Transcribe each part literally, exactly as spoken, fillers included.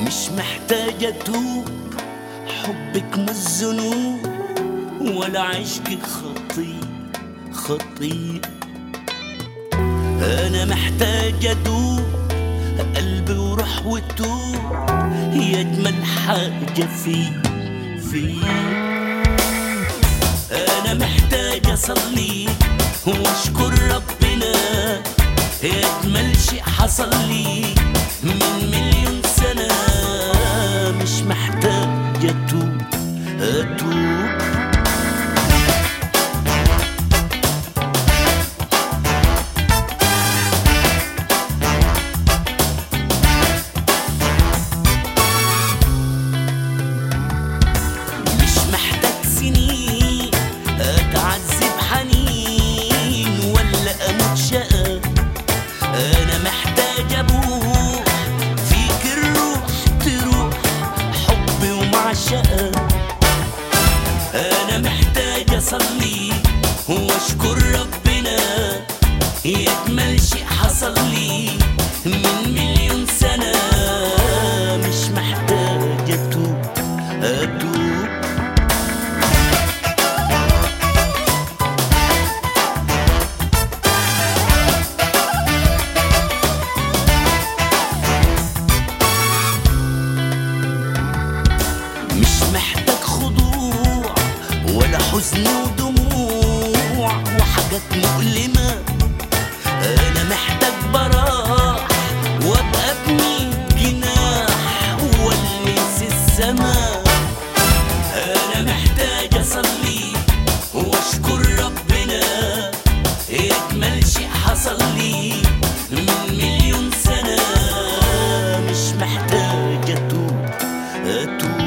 مش محتاجة أتوب، حبك مش ذنوب ولا عشقك خطية خطية. أنا محتاج أدوب قلبي وروح وتوب، هي أجمل حاجة في في أنا محتاج أصلي وأشكر ربنا، هي أجمل شيء حصل لي من مليون سنة. مش محتاج أتوب أتوب أنا محتاج أبوح فيك الروح تروح حبي ومعشقة. أنا محتاج أصلي وأشكر ربنا، هي أجمل شيء حصل لي من مليون سنة. مش محتاج أتوب أتوب محتاج خضوع ولا حزن ودموع وحاجات مؤلمة. أنا محتاج براح وأبقى ابني جناح والمس السما. أنا محتاج أصلي وأشكر ربنا، أجمل شيء حصل لي من مليون سنة. مش محتاج أتوب أتوب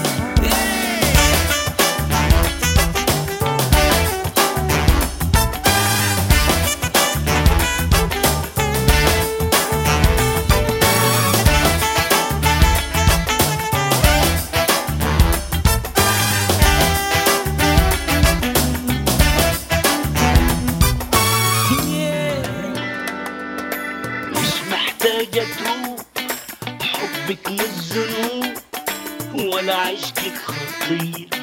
محتاج أتوب، حبك مش ذنوب ولا عشقك خطية